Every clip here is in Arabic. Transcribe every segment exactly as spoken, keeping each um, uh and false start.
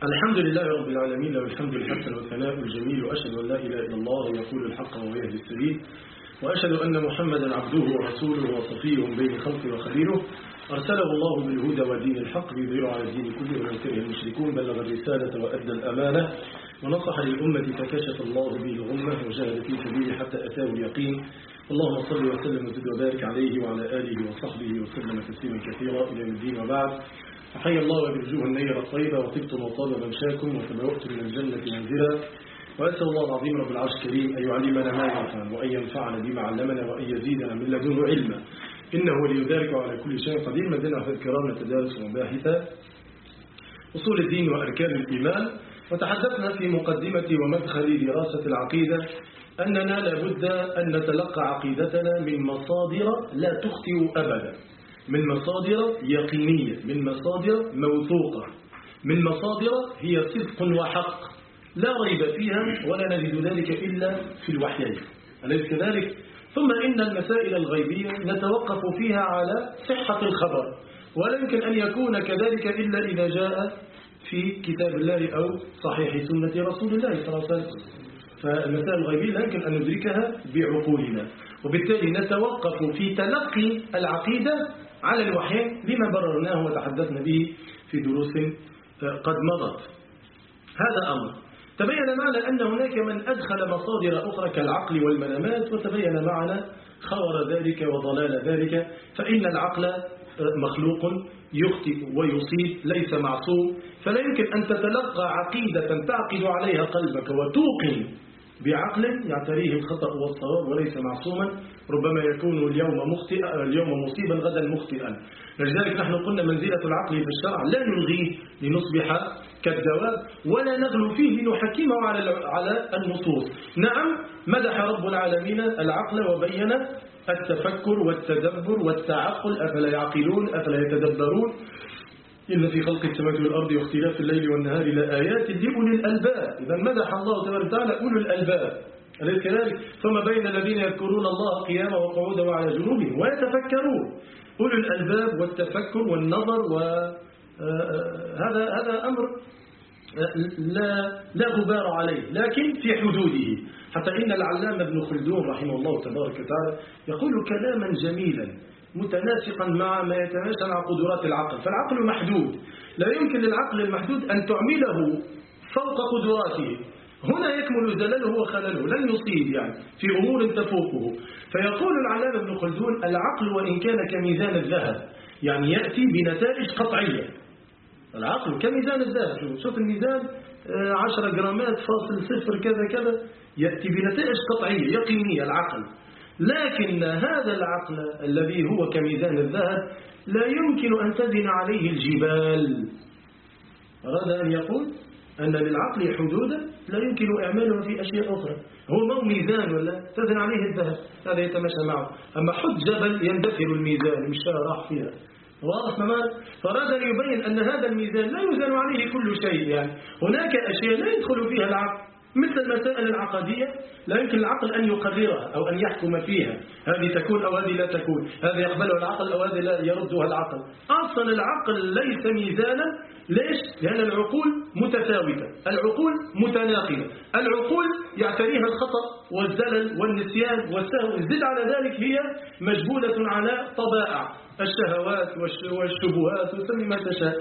الحمد لله رب العالمين، له الحمد الحسن والثناء الجميل، وأشهد أن لا إله إلا الله يقول الحق وهو يهدي السبيل، وأشهد أن محمدا عبده ورسوله وصفيه من بين خلقه وخليله، أرسله الله بالهدى ودين الحق ليظهره على الدين كله ولو كره المشركون، بلغ الرسالة وأدى الأمانة ونصح للأمة فكشف الله به الغمة وجاهد في سبيله حتى أتاه اليقين. اللهم صل وسلم وزد وبارك عليه وعلى آله وصحبه وسلم تسليما كثيرا إلى الدين. وبعد، فحي الله وبالوجوه النيرة الطيبة وطبتم وطاب ممشاكم وتبوأتم من الجنة منزلا، وأسأل الله العظيم رب العرش الكريم أن يعلمنا ما ينفعنا وأن ينفعنا بما علمنا وأن يزيدنا من لدنه علما، إنه ولي ذلك على كل شيء قدير. ما زلنا في الكرام نتدارس مباحث أصول الدين وأركان الإيمان، وتحدثنا في مقدمة ومدخل دراسة العقيدة أننا لابد أن نتلقى عقيدتنا من مصادر لا تخطئ أبدا، من مصادر يقينية، من مصادر موثوقة، من مصادر هي صدق وحق لا ريب فيها ولا نجد ذلك إلا في الوحيين، أليس كذلك؟ ثم إن المسائل الغيبية نتوقف فيها على صحة الخبر، ولا يمكن أن يكون كذلك إلا إذا جاء في كتاب الله أو صحيح سنة رسول الله صلى الله عليه وسلم. فالمسائل الغيبية لا يمكن أن ندركها بعقولنا، وبالتالي نتوقف في تلقي العقيدة على الوحيين لما بررناه وتحدثنا به في دروس قد مضت. هذا أمر. تبين معنا أن هناك من أدخل مصادر أخرى كالعقل والمنامات، وتبين معنا خور ذلك وضلال ذلك، فإن العقل مخلوق يخطئ ويصيب ليس معصوم، فلا يمكن أن تتلقى عقيدة تعقد عليها قلبك وتوقن بعقل يعتريه الخطأ والصواب وليس معصوما، ربما يكون اليوم مخطئا اليوم مصيبا غدا مخطئا. لذلك نحن قلنا منزلة العقل في الشرع لا نلغيه لنصبح كالدواب ولا نغلو فيه لنحكمه على على النصوص. نعم، مدح رب العالمين العقل وبين التفكر والتدبر والتعقل، أفلا يعقلون أفلا يتدبرون، إن في خلق السماوات والأرض واختلاف الليل والنهار لآيات لأولي الألباب. إذا مدح الله تبارك وتعالى أولي الألباب، أليس كذلك؟ ثم بين الذين يذكرون الله قياما وقعودا وعلى جنوبهم ويتفكرون. أولي الألباب والتفكر والنظر، وهذا هذا أمر لا لا غبار عليه، لكن في حدوده. حتى إن العلامة ابن خلدون رحمه الله تبارك وتعالى يقول كلاما جميلا متناسقا مع ما يتماشى مع قدرات العقل. فالعقل محدود، لا يمكن للعقل المحدود أن تعمله فوق قدراته، هنا يكمل زلله وخلله، لن يصيب يعني في أمور تفوقه. فيقول العلامة ابن خلدون العقل وإن كان كميزان الذهب، يعني يأتي بنتائج قطعية. العقل كميزان الذهب، شوف الميزان عشرة جرامات فاصل صفر كذا كذا، يأتي بنتائج قطعية يقينية العقل. لكن هذا العقل الذي هو كميزان الذهب لا يمكن أن تزن عليه الجبال. أراد أن يقول أن للعقل حدودا لا يمكن إعمالها في أشياء أخرى. هو ما هو ميزان ولا تزن عليه الذهب، هذا يتماشى معه. أما حد جبل يندثر الميزان، مش راح فيها، واضح تمام؟ فأراد أن يبين أن هذا الميزان لا يزن عليه كل شيء، يعني هناك أشياء لا يدخل فيها العقل، مثل المسائل العقدية لا يمكن العقل أن يقررها أو أن يحكم فيها، هذه تكون أو هذه لا تكون، هذا يقبلها العقل أو هذا لا يردها العقل. أصلا العقل ليس ميزانا. ليش؟ لأن العقول متساوية، العقول متناقضة، العقول يعتريها الخطأ والزلل والنسيان والسهو، زد على ذلك هي مجبولة على طبائع الشهوات والشبهات وسمي ما تشاء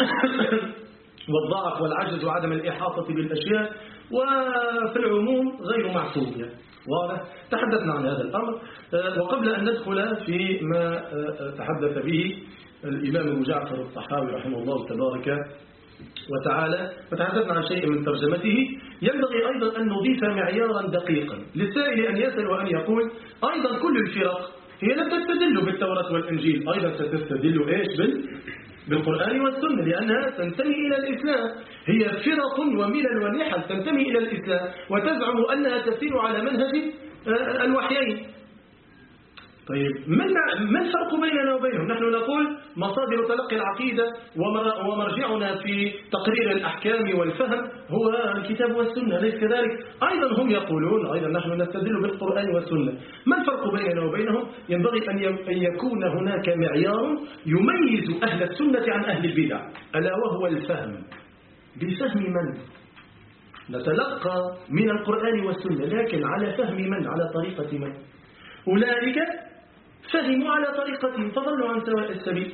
والضعف والعجز وعدم الإحاطة بالأشياء، وفي العموم غير معصومة. واضح؟ تحدثنا عن هذا الأمر. وقبل أن ندخل في ما تحدث به الإمام أبو جعفر الطحاوي رحمه الله تبارك وتعالى، وتحدثنا عن شيء من ترجمته، ينبغي أيضا أن نضيف معيارا دقيقا للسائل أن يسأل وأن يقول أيضا كل الفرق هي لا تستدل بالتوراة والإنجيل، أيضا ستستدل إيش بالقرآن والسنة، لأنها تنتمي إلى الإسلام. هي فرق وملل ونحل تنتمي إلى الإسلام وتزعم أنها تسير على منهج الوحيين. طيب ما الفرق بيننا وبينهم؟ نحن نقول مصادر تلقي العقيدة ومرجعنا في تقرير الأحكام والفهم هو الكتاب والسنة، ليس كذلك؟ أيضا هم يقولون أيضا نحن نستدل بالقرآن والسنة. ما الفرق بيننا وبينهم؟ ينبغي أن يكون هناك معيار يميز أهل السنة عن أهل البدع، ألا وهو الفهم. بفهم من؟ نتلقى من القرآن والسنة، لكن على فهم من؟ على طريقة من؟ أولئك فهموا على طريقتهم فضلوا عن سواء السبيل،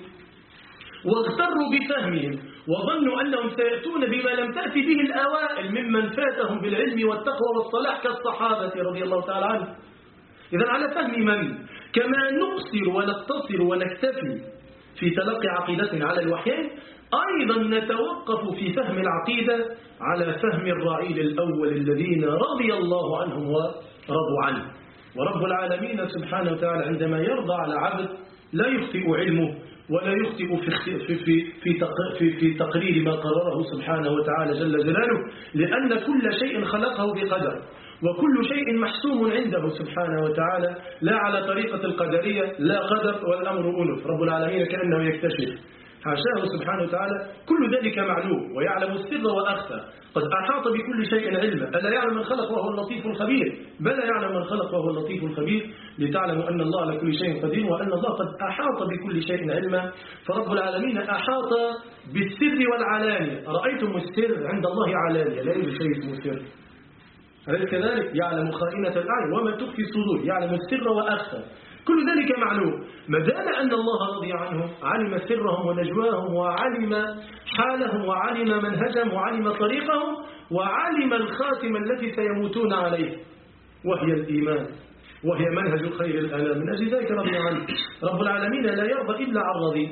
واغتروا بفهمهم وظنوا أنهم سيأتون بما لم تأتي به الأوائل ممن فاتهم بالعلم والتقوى والصلاح كالصحابة رضي الله تعالى عنهم. إذن على فهم من؟ كما نقصر ونقتصر ونكتفي في تلقي عقيدتنا على الوحيين، أيضا نتوقف في فهم العقيدة على فهم الرعيل الأول الذين رضي الله عنهم ورضوا عنه. ورب العالمين سبحانه وتعالى عندما يرضى على عبد لا يخطئ علمه ولا يخطئ في في في في في تقرير ما قرره سبحانه وتعالى جل جلاله، لأن كل شيء خلقه بقدر، وكل شيء محسوم عنده سبحانه وتعالى، لا على طريقة القدرية، لا قدر والأمر أنف. رب العالمين كأنه يكتشف، حاشاه سبحانه وتعالى، كل ذلك معلوم ويعلم السر وأخفى، قد أحاط بكل شيء علما، ألا يعلم من خلق وهو اللطيف الخبير؟ بلى يعلم من خلق وهو اللطيف الخبير، لتعلموا أن الله على كل شيء قدير وأن الله قد أحاط بكل شيء علما. فرب العالمين أحاط بالسر والعلانية. رأيتم السر عند الله علانية، لا يوجد شيء اسمه سر. أليس كذلك؟ يعلم خائنة الأعين وما تخفي الصدور، يعلم السر وأخفى، كل ذلك معلوم. ما دام أن الله رضي عنهم، علم سرهم ونجواهم، وعلم حالهم، وعلم منهجهم، وعلم طريقهم، وعلم الخاتمة التي سيموتون عليه وهي الإيمان، وهي منهج خير الأنام. من أجل ذلك رضي عنه. رب العالمين لا يرضى إلا عن رضي،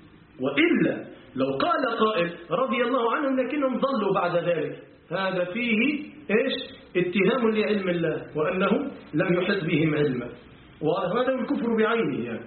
وإلا لو قال قائل رضي الله عنهم لكنهم ضلوا بعد ذلك، هذا فيه إيش؟ اتهام لعلم الله وأنه لم يحط بهم علما، وهذا الكفر بعينه. يعني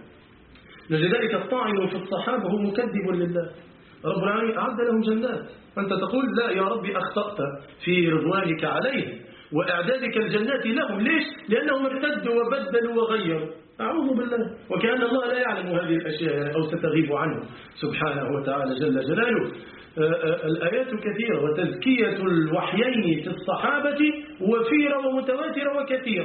لذلك الطاعن في الصحابة هو مكذب لله. رب العالمين أعد لهم جنات، أنت تقول لا يا ربي أخطأت في رضوانك عليهم وإعدادك الجنات لهم. ليش؟ لأنهم ارتدوا وبدلوا وغيروا. أعوذ بالله، وكأن الله لا يعلم هذه الأشياء أو ستغيب عنه سبحانه وتعالى جل جلاله. الآيات كثيرة، وتزكية الوحيين في الصحابة وفيرة ومتواترة وكثيرة.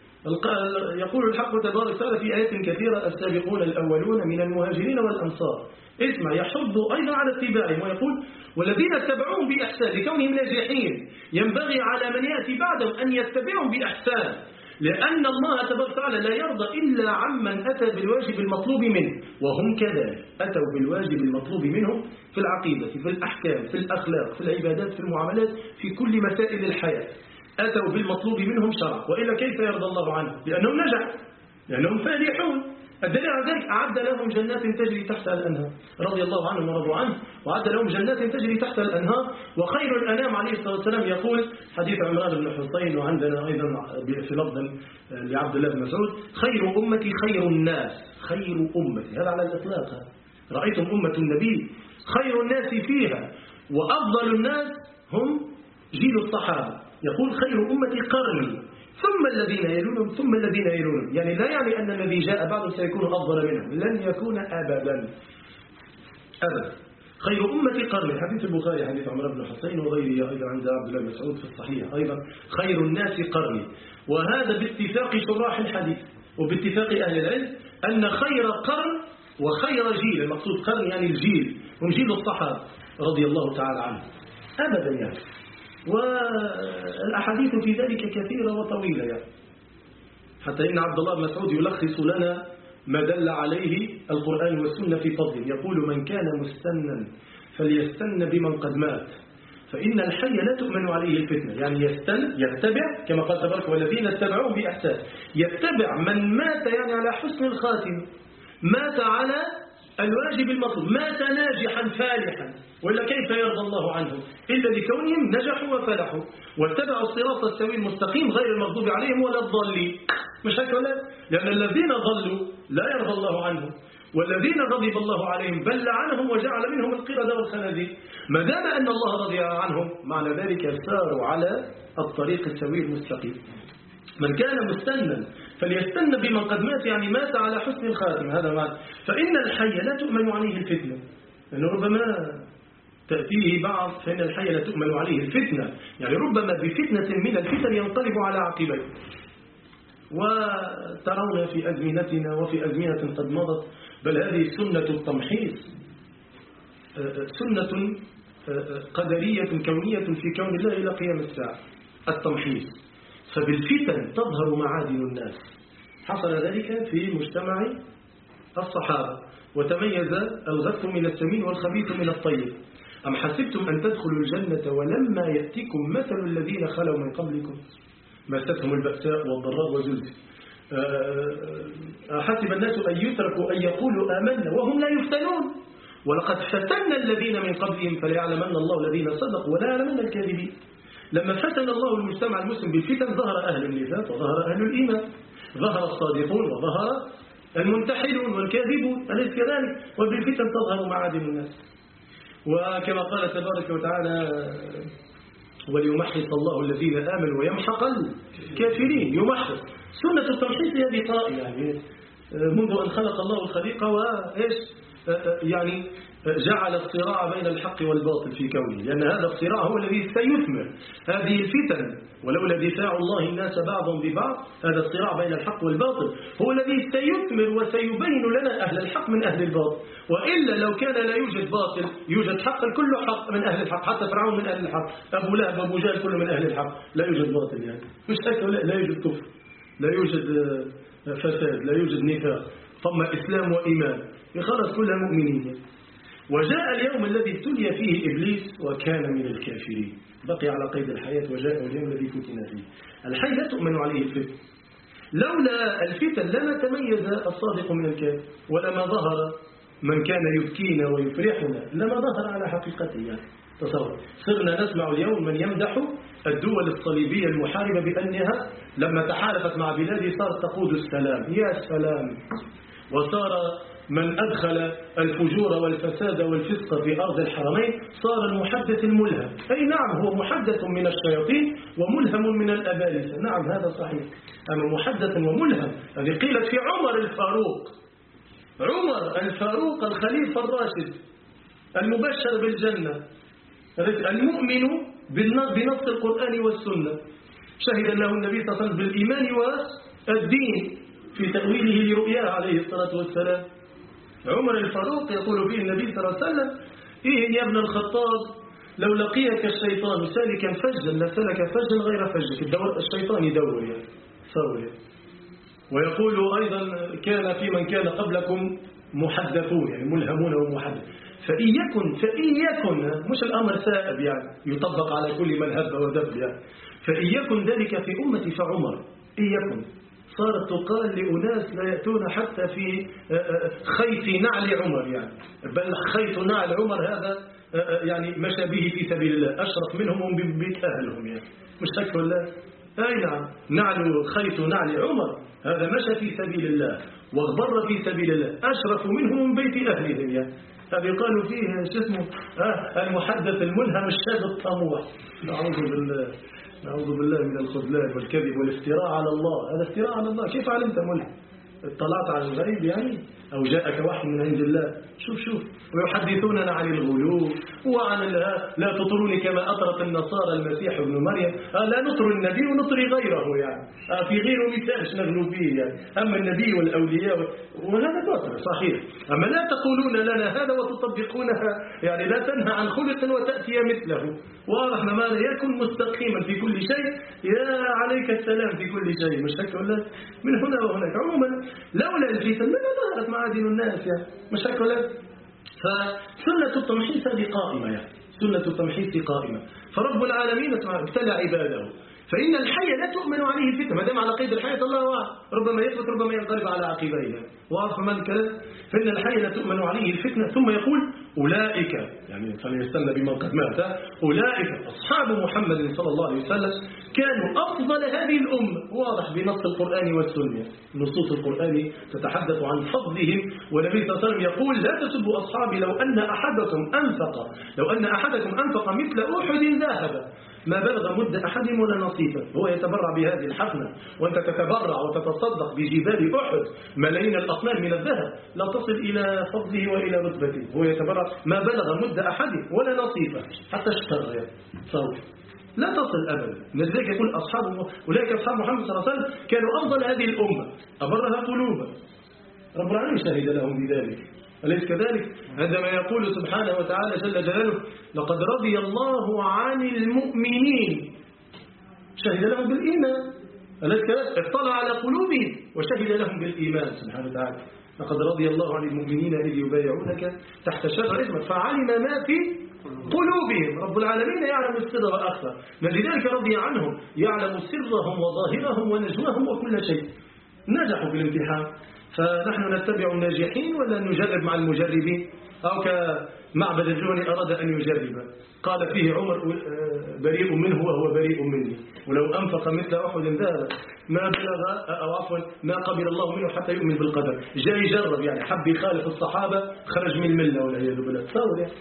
يقول الحق تبارك وتعالى في آيات كثيرة: السابقون الأولون من المهاجرين والأنصار. اسمع، يحض أيضا على اتباعهم ويقول: والذين اتبعوهم بإحسان لكونهم ناجحين. ينبغي على من يأتي بعدهم أن يتبعهم بإحسان، لأن الله تبارك وتعالى لا يرضى إلا عمن أتى بالواجب المطلوب منه، وهم كذلك أتوا بالواجب المطلوب منهم في العقيدة، في الأحكام، في الأخلاق، في العبادات، في المعاملات، في كل مسائل الحياة. أتوا بالمطلوب منهم شرع، وإلا كيف يرضى الله عنهم؟ لأنهم نجحوا، لأنهم فالحون. الدليل على ذلك: أعد لهم جنات تجري تحتها الأنهار، رضي الله عنهم ورضوا عنه، وأعد لهم جنات تجري تحتها الأنهار. وخير الأنام عليه الصلاة والسلام يقول، حديث عمران بن حسين، وعندنا أيضا في لفظ لعبد الله بن مسعود: خير أمتي خير الناس. خير أمتي هذا على الإطلاق. رأيتم أمة النبي خير الناس فيها، وأفضل الناس هم جيل الصحابة. يقول: خير أمتي قرني ثم الذين يلونهم ثم الذين يلونهم. يعني لا يعني أن الذي جاء بعدهم سيكون أفضل منهم، لن يكون أبدا أبدا. خير أمتي قرني، حديث البخاري، حديث عمرو بن حسين وغيره أيضا عند عبد الله بن مسعود في الصحيح أيضا: خير الناس قرني. وهذا باتفاق شراح الحديث وباتفاق أهل العلم أن خير قرن وخير جيل، المقصود قرن يعني الجيل، هم جيل الصحابة رضي الله تعالى عنهم أبدا. يعني والأحاديث في ذلك كثيرة وطويلة، يعني حتى إن عبد الله بن مسعود يلخص لنا ما دل عليه القرآن والسنة في فضله. يقول: من كان مستنا فليستن بمن قد مات، فإن الحي لا تؤمن عليه الفتنة. يعني يستن، يتبع، كما قال تبارك: والذين اتبعوهم بإحسان. يتبع من مات يعني على حسن الخاتم، مات على الواجب المطلوب، مات ناجحا فالحا، وإلا كيف يرضى الله عنهم؟ إلا لكونهم نجحوا وفلحوا واتبعوا الصراط السوي المستقيم غير المغضوب عليهم ولا الضالين. مش هيك ولا؟ لأن الذين ضلوا لا يرضى الله عنهم، والذين غضب الله عليهم بل لعنهم وجعل منهم القردة والخنازير. ما دام أن الله رضي عنهم، معنى ذلك ساروا على الطريق السوي المستقيم. من كان مستنا فليستن بمن قد مات، يعني مات على حسن الخاتم، هذا معنى. فإن الحي لا تؤمن عليه الفتنة، لأنه ربما تأتيه بعض، فإن الحي لا تؤمن عليه الفتنة، يعني ربما بفتنة من الفتن ينقلب على عقبيه. وترون في أزمنتنا وفي أزمنة قد مضت، بل هذه سنة التمحيص، سنة قدرية كونية في كون الله إلى قيام الساعة، التمحيص. فبالفتن تظهر معادن الناس. حصل ذلك في مجتمع الصحابة، وتميز الغث من السمين والخبيث من الطيب. أم حسبتم أن تدخلوا الجنة ولما يأتيكم مثل الذين خلوا من قبلكم مستهم البأساء والضراء وزلزلوا. أحسب الناس أن يتركوا أن يقولوا آمنا وهم لا يفتنون ولقد فتنا الذين من قبلهم فليعلمن الله الذين صدقوا ولا يعلمن الكاذبين. لما فتن الله المجتمع المسلم بالفتن ظهر أهل النفاق وظهر أهل الإيمان، ظهر الصادقون وظهر المنتحلون والكاذبون، أليس كذلك؟ وبالفتن تظهر معادن الناس. وكما قال تبارك وتعالى وليمحص الله الذين آمنوا ويمحق الكافرين. يمحص سنة التمحيص هذه قائمة يعني منذ أن خلق الله الخليقة، وإيش يعني جعل الصراع بين الحق والباطل في كونه، لأن هذا الصراع هو الذي سيثمر هذه الفتن. ولولا دفاع الله الناس بعضهم ببعض، هذا الصراع بين الحق والباطل هو الذي سيثمر وسيبين لنا أهل الحق من أهل الباطل. وإلا لو كان لا يوجد باطل يوجد حق، الكل حق من أهل الحق، حتى فرعون من أهل الحق، أبو لهب وأبو جهل كله من أهل الحق. لا يوجد باطل يعني مش هكذا، لا, لا يوجد كفر، لا يوجد فساد، لا يوجد نفاق، ثم إسلام وإيمان، خلاص كلها مؤمنين. وجاء اليوم الذي ابتلي فيه إبليس وكان من الكافرين، بقي على قيد الحياة. وجاء اليوم الذي فتن فيه. الحي لا تؤمن عليه الفتن. لولا الفتن لما تميز الصادق من الكاذب، ولما ظهر من كان يبكينا ويفرحنا، لما ظهر على حقيقته يعني. تصور صرنا نسمع اليوم من يمدح الدول الصليبية المحاربة بأنها لما تحالفت مع بلادي صارت تقود السلام. يا سلام. وصار من أدخل الفجور والفساد والفسق في أرض الحرمين صار المحدث الملهم. أي نعم، هو محدث من الشياطين وملهم من الأبالسة، نعم هذا صحيح. أما محدث وملهم هذه قيلت في عمر الفاروق. عمر الفاروق الخليفة الراشد المبشر بالجنة، المؤمن بنص القرآن والسنة، شهد له النبي صلى الله عليه وسلم بالإيمان والدين في تأويله لرؤياه عليه الصلاة والسلام. عمر الفاروق يقول فيه النبي صلى الله عليه وسلم: إيه يا ابن الخطاب لو لقيك الشيطان سالكا فجا لسلك فجا غير فجك. الشيطان يدور يعني صور يعني. ويقول أيضا: كان في من كان قبلكم محدثون، يعني ملهمون ومحدث. فإن يكن فإن يكن مش الأمر سائب يعني يطبق على كل من هب ودب يعني. فإن يكن ذلك في أمتي فعمر. إن يكن صارت تقال لأناس لا يأتون حتى في خيط نعل عمر يعني، بل خيط نعل عمر هذا يعني مشى به في سبيل الله، أشرف منهم وبيت أهلهم يعني، مش هيك ولا؟ أي نعم، نعل خيط نعل عمر هذا مشى في سبيل الله واغبر في سبيل الله، أشرف منهم من بيت أهلهم يعني. هذا يقال فيه شو اسمه آه المحدث الملهم الشاب الطموح. نعوذ بالله نعوذ بالله من الخذلان والكذب والافتراء على الله. هذا افتراء على الله. كيف علمت ملهم؟ اطلعت على الغيب يعني، أو جاءك وحي من عند الله؟ شوف شوف ويحدثوننا عن الغلو وعن لا تطروني كما أطرت النصارى المسيح ابن مريم. لا نطر النبي ونطري غيره يعني، في غيره مثالش نغلو فيه يعني. أما النبي والأولياء وهذا باطل صحيح. أما لا تقولون لنا هذا وتطبقونها يعني، لا تنهى عن خلق وتأتي مثله. واضح ما يكن مستقيما في كل شيء، يا عليك السلام في كل شيء، مش هيك ولا؟ من هنا وهناك. عموما لولا الفتن لما ظهرت معادن الناس يعني، مش هيك ولا؟ فسنة التمحيص هذه قائمة يعني، سنة التمحيص قائمة. فرب العالمين ابتلى عباده، فإن الحي لا تؤمن عليه الفتنة. ما دام على قيد الحياة الله أعلم، ربما يثبت ربما ينقلب على عقبيه. واضح ما الكلام؟ فإن الحي لا تؤمن عليه الفتنة. ثم يقول: أولئك، يعني فليستنى بمن قد مات، أولئك أصحاب محمد صلى الله عليه وسلم كانوا أفضل هذه الأمة. واضح بنص القرآن والسنة، نصوص القرآن تتحدث عن فضلهم. والنبي صلى الله عليه وسلم يقول: لا تسبوا أصحابي لو أن أحدكم أنفق لو أن أحدكم أنفق مثل أحد ذهب ما بلغ مد أحدهم ولا نصيفا. هو يتبرع بهذه الحفنة، وأنت تتبرع وتتصدق بجبال أحد ملايين الأطنان من الذهب، لا تصل إلى فضله وإلى رتبته. هو يتبرع ما بلغ مد أحدهم ولا نصيفا حتى اشتر يعني صوت، لا تصل أبدا. لذلك يقول أصحاب أولئك أصحاب محمد صلى الله عليه وسلم كانوا أفضل هذه الأمة، أبرها قلوبا. رب العالمين شهد لهم بذلك. أليس كذلك؟ عندما يقول سبحانه وتعالى جل جلاله لقد رضي الله عن المؤمنين شهد لهم بالإيمان، أليس كذلك؟ اطلع على قلوبهم وشهد لهم بالإيمان سبحانه وتعالى. لقد رضي الله عن المؤمنين إذ يبايعونك تحت شجرة فعلم ما في قلوبهم. رب العالمين يعلم السر وأخفى، من لذلك رضي عنهم، يعلم سرهم وظاهرهم ونجواهم وكل شيء. نجحوا في الامتحان، فنحن نتبع الناجحين ولا نجرب مع المجربين؟ أو كمعبد الجهني أراد أن يجرب، قال فيه عمر بريء منه وهو بريء مني، ولو أنفق مثل أحد ذهب ما بلغ أو عفوا ما قبل الله منه حتى يؤمن بالقدر. جاء يجرب يعني، حب يخالف الصحابة خرج من الملة والعياذ بالله. تصور يعني.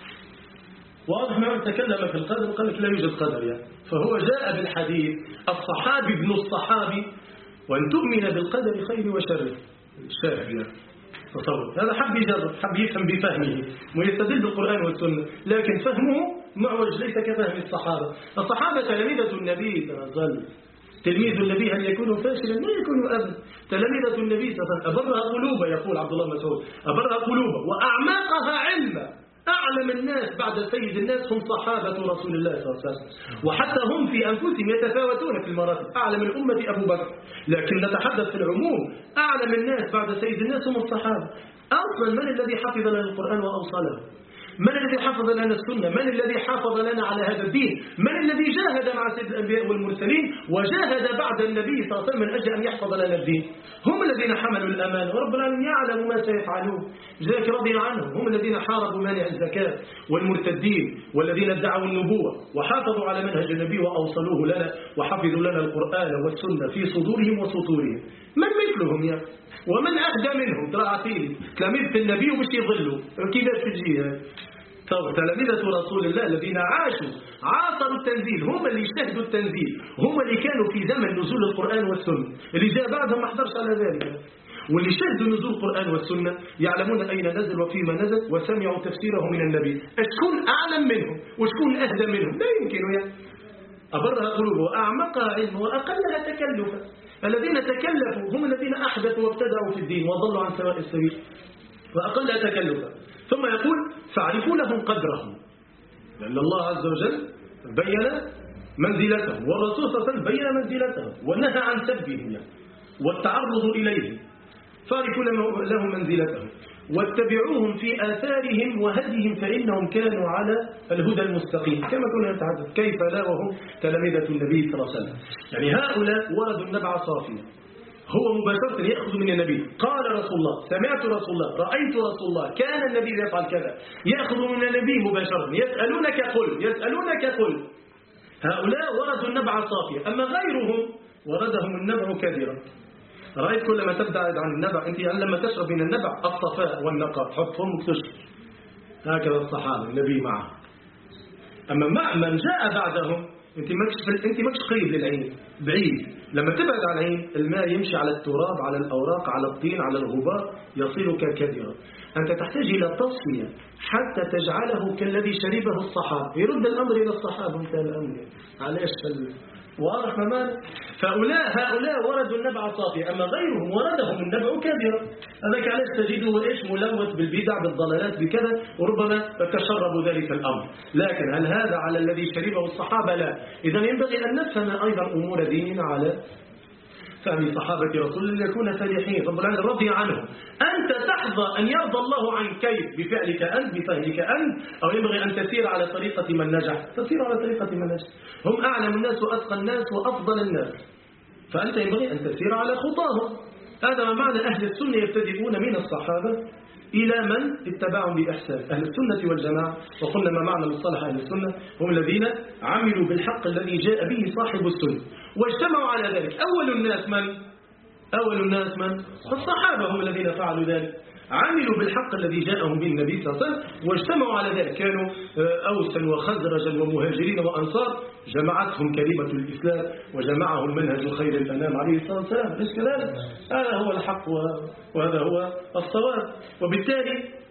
واضح ما تكلم في القدر قال لك لا يوجد قدر يعني. فهو جاء بالحديث الصحابي ابن الصحابي وأن تؤمن بالقدر خير وشر. الشاهد يعني. تصور هذا حب يجرب، حب يفهم بفهمه ويستدل بالقرآن والسنة، لكن فهمه معوج ليس كفهم الصحابة. الصحابة تلاميذة النبي تنزل. تلميذ النبي هل يكون فاشلا؟ لا يكون أبدا. تلاميذة النبي أبرها قلوبا، يقول عبد الله مسعود، أبرها قلوبا وأعماقها علما. أعلم الناس بعد سيد الناس هم صحابة رسول الله صلى الله عليه وسلم، وحتى هم في أنفسهم يتفاوتون في المراتب. أعلم الأمة أبو بكر، لكن نتحدث في العموم. أعلم الناس بعد سيد الناس هم الصحابة. أصلا من الذي حفظ لنا القرآن وأوصله؟ من الذي حفظ لنا السنة؟ من الذي حافظ لنا على هذا الدين؟ من الذي جاهد مع سيد الأنبياء والمرسلين وجاهد بعد النبي صلى الله عليه وسلم من أجل أن يحفظ لنا الدين؟ هم الذين حملوا الأمان، ورب العالمين يعلم ما سيفعلون، لذلك رضي عنهم. هم الذين حاربوا مانع الزكاة والمرتدين والذين ادعوا النبوة وحافظوا على منهج النبي وأوصلوه لنا وحفظوا لنا القرآن والسنة في صدورهم وسطورهم. من مثلهم يا ومن أهدى منهم؟ ترى عتيلي تلاميذ النبي ومش يظلوا كيف في الجهة. تلاميذة رسول الله الذين عاشوا عاصروا التنزيل، هم اللي اجتهدوا التنزيل، هم اللي كانوا في زمن نزول القرآن والسنة. اللي جاء بعدهم ما حضرش على ذلك، واللي شهدوا نزول القرآن والسنة يعلمون أين نزل وفيما نزل وسمعوا تفسيره من النبي. اشكون أعلم منهم وشكون أهدى منهم؟ لا يمكن يعني. أبرها قلوبه وأعمقها علما وأقلها تكلفا. الذين تكلفوا هم الذين أحدثوا وابتدعوا في الدين وضلوا عن سواء السبيل وأقلها تكلفا. ثم يقول فاعرفوا لهم قدرهم، لأن الله عز وجل بين منزلتهم والرسول صلى الله عليه وسلم بين منزلتهم ونهى عن سبهم والتعرض إليهم. فاعرفوا لهم منزلتهم واتبعوهم في آثارهم وهديهم فإنهم كانوا على الهدى المستقيم كما كنا نتحدث. كيف لا وهم تلاميذة النبي صلى الله عليه وسلم. يعني هؤلاء وردوا النبع صافيا، هو مباشرة يأخذ من النبي. قال رسول الله، سمعت رسول الله، رأيت رسول الله، كان النبي يفعل كذا، يأخذ من النبي مباشرة. يسألونك قل، يسألونك قل. هؤلاء وردوا النبع صافيا. أما غيرهم وردهم النبع كثيرا. رأيت كلما تبتعد عن النبع أنت يعني لما تشرب من النبع الصفاء والنقاء، حط فمك تشرب. هكذا الصحابة النبي معه. أما مع من جاء بعدهم أنت ماكش أنت ماكش قريب للعين، بعيد. لما تبعد عن العين الماء يمشي على التراب، على الأوراق، على الطين، على الغبار، يصير ككدرة. أنت تحتاج إلى تصفية حتى تجعله كالذي شربه الصحابة. يرد الأمر إلى الصحابة مثل الأمر. علاش واضح ماذا؟ فهؤلاء هؤلاء وردوا النبع صافي، أما غيرهم وردهم النبع كبيرا. هذاك علاش تجده إيش ملوث بالبدع بالضلالات بكذا، وربما تشرب ذلك الأمر. لكن هل هذا على الذي شربه الصحابة؟ لا. إذا ينبغي أن نفهم أيضا أمور ديننا على فهم صحابة رسول الله يكون فالحين. رب العالمين رضي عنهم. أنت تحظى أن يرضى الله عنك كيف؟ بفعلك أنت، بفهمك أنت، أو ينبغي أن تسير على طريقة من نجح؟ تسير على طريقة من نجح. هم أعلم الناس وأتقى الناس وأفضل الناس، فأنت ينبغي أن تسير على خطاهم. هذا ما معنى أهل السنة يبتدئون من الصحابة إلى من اتبعهم بإحسان. أهل السنة والجماعة، وقلنا ما معنى مصطلح أهل السنة، هم الذين عملوا بالحق الذي جاء به صاحب السنة واجتمعوا على ذلك. أول الناس من؟ أول الناس من؟ الصحابة هم الذين فعلوا ذلك، عملوا بالحق الذي جاءهم به النبي صلى الله عليه وسلم واجتمعوا على ذلك. كانوا أوسا وخزرجا ومهاجرين وأنصار، جمعتهم كلمة الإسلام وجمعهم منهج خير الأنام عليه الصلاة والسلام. ليس كذلك؟ هذا هو الحق وهذا هو الصواب. وبالتالي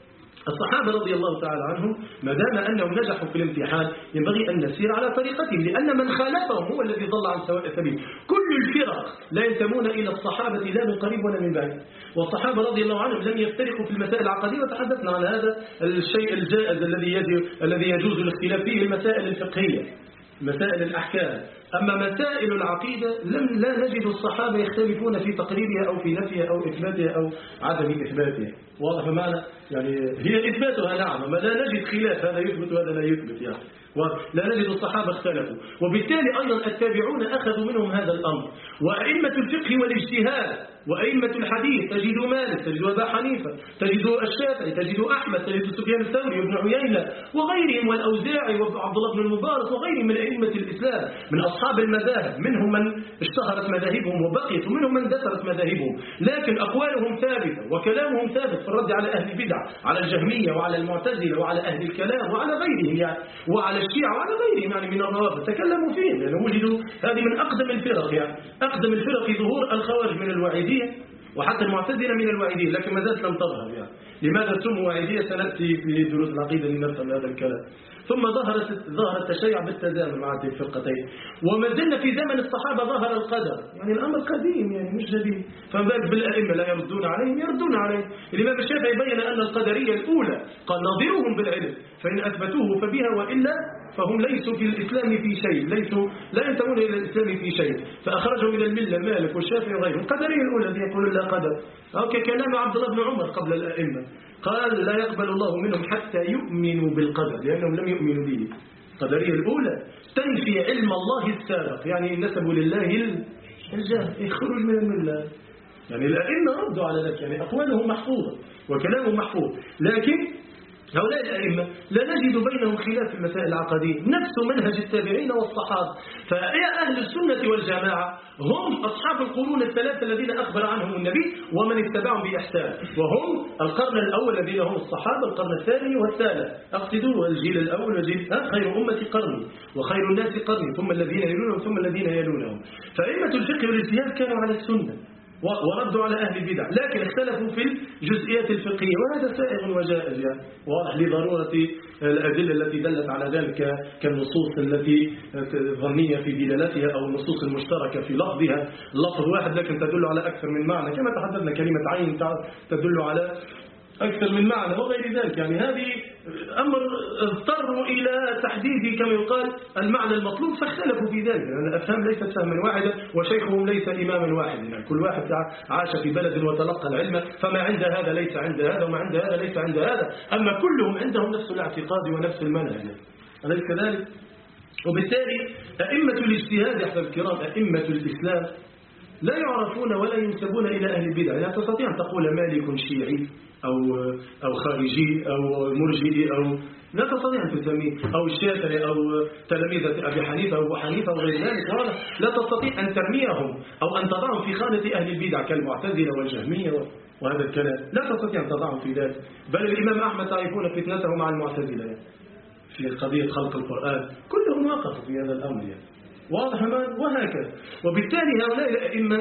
الصحابة رضي الله تعالى عنهم ما دام أنهم نجحوا في الامتحان ينبغي أن نسير على طريقتهم، لأن من خالفهم هو الذي ضل عن سواء السبيل. كل الفرق لا ينتمون إلى الصحابة لا من قريب ولا من بعيد، والصحابة رضي الله عنهم لم يفترقوا في المسائل العقدية، وتحدثنا عن هذا الشيء الجائز الذي الذي يجوز الاختلاف فيه، المسائل الفقهية، مسائل الأحكام. أما مسائل العقيدة لم لا نجد الصحابة يختلفون في تقريرها أو في نفيها أو إثباتها أو عدم إثباتها. واضح معنا؟ يعني هي إثباتها نعم، ما لا نجد خلاف، هذا يثبت وهذا لا يثبت يعني. لا نجد الصحابة اختلفوا، وبالتالي أيضا التابعون أخذوا منهم هذا الأمر. وأئمة الفقه والاجتهاد وأئمة الحديث تجد مالك، تجد أبا حنيفة، تجد الشافعي، تجد أحمد، تجد سفيان الثوري وابن عيينة وغيرهم، والأوزاعي وعبد الله بن المبارك وغيرهم من أئمة الإسلام من أصحاب المذاهب. منهم من اشتهرت مذاهبهم وبقيت، ومنهم من دثرت مذاهبهم، لكن أقوالهم ثابتة وكلامهم ثابت في الرد على أهل البدع، على الجهمية وعلى المعتزلة وعلى أهل الكلام وعلى غيرهم يعني، وعلى الشيعة وعلى غيرهم يعني من الروافض تكلموا فيهم، لأنهم وجدوا هذه من أقدم الفرق يعني، أقدم الفرق ظهور الخوارج من الوعيدية وحتى المعتزلة من الوعيدية، لكن ما زالت لم تظهر يعني. لماذا سموا وعيدية؟ سنأتي في دروس العقيدة لنفهم هذا الكلام. ثم ظهرت ظهر التشيع بالتزامن مع هذه الفرقتين، وما زلنا في زمن الصحابة ظهر القدر، يعني الأمر قديم يعني مش جديد. فما بالك بالأئمة لا يردون عليهم؟ يردون عليهم. الإمام الشافعي بين أن القدرية الأولى قال نظيرهم بالعلم، فإن أثبتوه فبها وإلا فهم ليسوا في الإسلام في شيء، ليسوا لا ينتمون إلى الإسلام في شيء، فأخرجوا من الملة مالك والشافعي وغيرهم. القدرية الأولى الذي يقولون لا قدر، أو ككلام عبد الله بن عمر قبل الأئمة، قال لا يقبل الله منهم حتى يؤمنوا بالقدر لأنهم لم يؤمنوا به. القدرية الأولى تنفي علم الله السابق، يعني نسبوا لله الجهل، يخرج من الملة. يعني الأئمة ردوا على ذلك، يعني أقوالهم محفوظة وكلامهم محفوظ، لكن هؤلاء الأئمة لا نجد بينهم خلاف في المسائل العقدية، نفس منهج التابعين والصحابة. فيا أهل السنة والجماعة هم أصحاب القرون الثلاثة الذين أخبر عنهم النبي ومن اتبعهم بإحسان، وهم القرن الأول الذين هم الصحابة، القرن الثاني والثالث، أقصدوا الجيل الأول والجيل خير أمة قرني وخير الناس قرني ثم الذين يلونهم ثم الذين يلونهم. فأئمة الفقه والاجتهاد كانوا على السنة وردوا على أهل البدع، لكن اختلفوا في الجزئيات الفقهية، وهذا سائغ وجائز يعني، واضح لضرورة الأدلة التي دلت على ذلك كالنصوص التي ظنية في دلالتها أو النصوص المشتركة في لفظها، اللفظ واحد لكن تدل على أكثر من معنى، كما تحدثنا كلمة عين تدل على أكثر من معنى وغير ذلك. يعني هذه أمر اضطروا إلى تحديد كما يقال المعنى المطلوب فاختلفوا في ذلك، لأن الأفهام ليست فهما واحدا وشيخهم ليس إماما واحدا، يعني كل واحد عاش في بلد وتلقى العلم، فما عند هذا ليس عند هذا وما عند هذا ليس عند هذا، أما كلهم عندهم نفس الاعتقاد ونفس المنهج، أليس كذلك؟ وبالتالي أئمة الاجتهاد يحفظ الكرام، أئمة الإسلام لا يعرفون ولا ينسبون إلى أهل البدع. لا تستطيع أن تقول مالك شيعي أو أو خارجي أو مرجئي أو لا تستطيع أن تسميه، أو الشافعي أو تلاميذ أبي حنيفة أو أبو حنيفة وغير ذلك، لا تستطيع أن ترميهم أو أن تضعهم في خانة أهل البدع كالمعتزلة والجهمية وهذا الكلام، لا تستطيع أن تضعهم في ذلك. بل الإمام أحمد تعرفون فتنته مع المعتزلة يعني في قضية خلق القرآن، كلهم وقفوا في هذا الأمر يعني. واضح وهكذا. وبالتالي هؤلاء الأئمة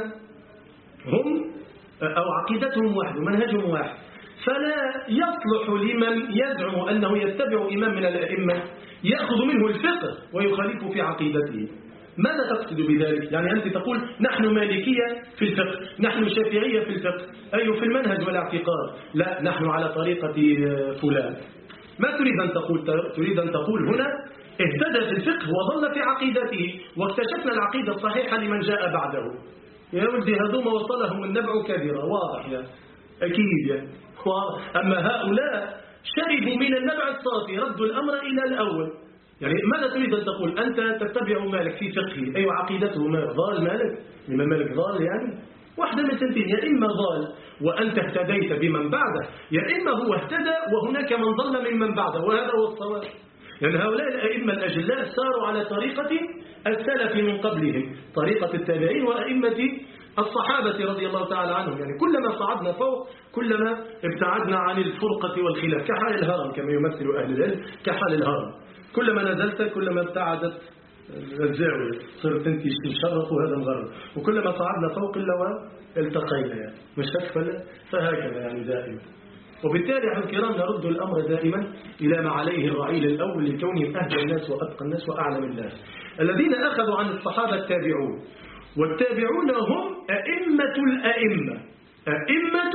هم أو عقيدتهم واحد ومنهجهم واحد، فلا يصلح لمن يزعم أنه يتبع إمام من الأئمة يأخذ منه الفقه ويخالف في عقيدته. ماذا تقصد بذلك؟ يعني أنت تقول نحن مالكية في الفقه، نحن شافعية في الفقه، أي في المنهج والاعتقاد، لا نحن على طريقة فلان. ما تريد أن تقول؟ تريد أن تقول هنا اهتدى في الفقه وظل في عقيدته واكتشفنا العقيدة الصحيحة لمن جاء بعده. يا ولدي هذوما وصلهم النبع كبيرة، واضح يا أكيد يا. أما هؤلاء شربوا من النبع الصافي، ردوا الأمر إلى الأول. يعني ماذا تريد أن تقول؟ أنت تتبع مالك في فقهه، أيوة عقيدته ما ضال مالك؟ لما مالك ضال يعني واحدة من سنتين، يا إما ضال وأنت اهتديت بمن بعده، يا إما هو اهتدى وهناك من ضل ممن بعده، وهذا هو الصواب. يعني هؤلاء الأئمة الأجلاء ساروا على طريقة السلف من قبلهم، طريقة التابعين وأئمة الصحابة رضي الله تعالى عنهم. يعني كلما صعدنا فوق كلما ابتعدنا عن الفرقة والخلاف، كحال الهرم كما يمثل أهل العلم، كحال الهرم كلما نزلت كلما ابتعدت الزاوية، صرت انت مشرق وهذا مغرب، وكلما صعدنا فوق إلا والتقينا يعني مش هكذا، فهكذا يعني دائما. وبالتالي على الكرام نرد الأمر دائما إلى ما عليه الرعيل الأول لكونهم أهدى الناس وأتقى الناس وأعلم الناس. الذين أخذوا عن الصحابة التابعون، والتابعون هم أئمة الأئمة، أئمة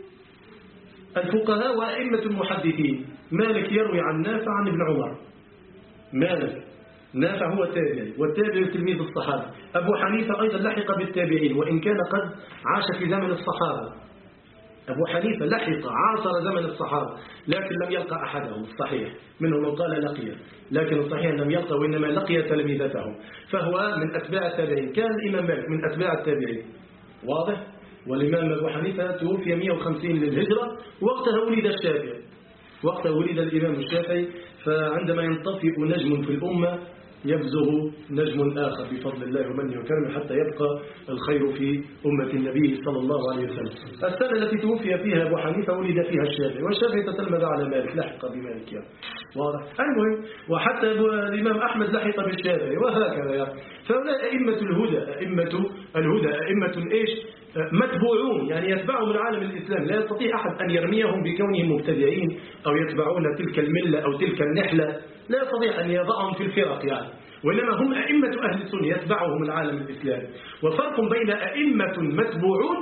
الفقهاء وأئمة المحدثين. مالك يروي عن نافع عن ابن عمر، مالك نافع هو تابعي والتابعي تلميذ الصحابة. أبو حنيفة أيضا لحق بالتابعين وإن كان قد عاش في زمن الصحابة. أبو حنيفة لحق عاصر زمن الصحابة لكن لم يلقى أحدهم، الصحيح منهم من قال لقيه، لكن الصحيح لم يلقى وإنما لقي تلاميذته، فهو من أتباع التابعين. كان الإمام مالك من أتباع التابعين، واضح. والإمام أبو حنيفة توفي مئة وخمسين للهجرة، وقتها ولد الشافعي، وقتها ولد الإمام الشافعي. فعندما ينطفئ نجم في الأمة يبزغ نجم آخر بفضل الله ومنه وكرمه حتى يبقى الخير في أمة النبي صلى الله عليه وسلم. السنة التي توفي فيها أبو حنيفة ولد فيها الشافعي، والشافعي تتلمذ على مالك، لحق بمالك يعني. واضح. المهم وحتى الإمام أحمد لحق بالشافعي وهكذا يعني. فهؤلاء أئمة الهدى، أئمة الهدى أئمة إيش؟ متبوعون، يعني يتبعهم العالم الإسلام، لا يستطيع أحد أن يرميهم بكونهم مبتدعين أو يتبعون تلك الملة أو تلك النحلة، لا يستطيع أن يضعهم في الفرق يعني. وإنما هم أئمة أهل السنة يتبعهم العالم الإسلامي. وفرق بين أئمة متبوعون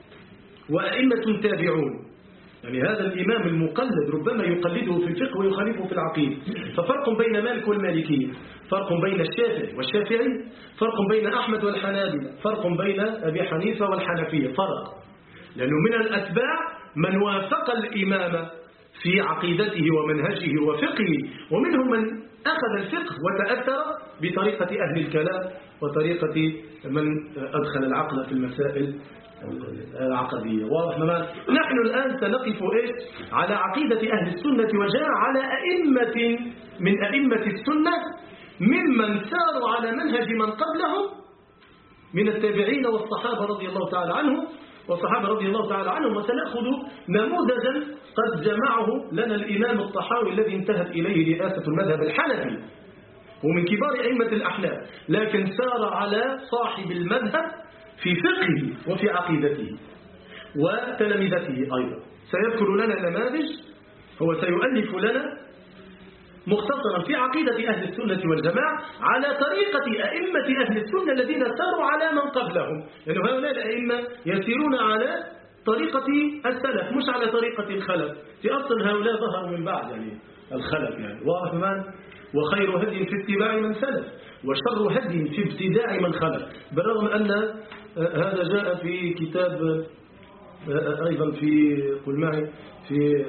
وأئمة تابعون، يعني هذا الإمام المقلد ربما يقلده في الفقه ويخالفه في العقيدة. ففرق بين مالك والمالكية، فرق بين الشافعي والشافعي، فرق بين أحمد والحنابلة، فرق بين أبي حنيفة والحنفية، فرق. لأنه من الأتباع من وافق الإمام في عقيدته ومنهجه وفقهه، ومنهم من أخذ الفقه وتأثر بطريقة أهل الكلام وطريقة من أدخل العقل في المسائل العقدية. واضح ما نحن الآن سنقف إيش على عقيدة أهل السنة وجاء على أئمة من أئمة السنة ممن ساروا على منهج من قبلهم من التابعين والصحابة رضي الله تعالى عنهم والصحابة رضي الله تعالى عنهم. وسنأخذ نموذجا قد جمعه لنا الإمام الطحاوي الذي انتهت إليه رئاسة المذهب الحنفي، ومن كبار أئمة الأحناف، لكن سار على صاحب المذهب في فقهه وفي عقيدته وتلامذته أيضا. سيذكر لنا نماذج، هو سيؤلف لنا مختصرا في عقيدة أهل السنة والجماعة على طريقة أئمة أهل السنة الذين ساروا على من قبلهم، لأن يعني هؤلاء الأئمة يسيرون على طريقة السلف مش على طريقة الخلف. في أصل هؤلاء ظهروا من بعد يعني الخلف يعني. واضح من؟ وخير هدي في اتباع من سلف وشر هدي في ابتداع من خلف. بالرغم أن هذا جاء في كتاب أيضا في قل معي في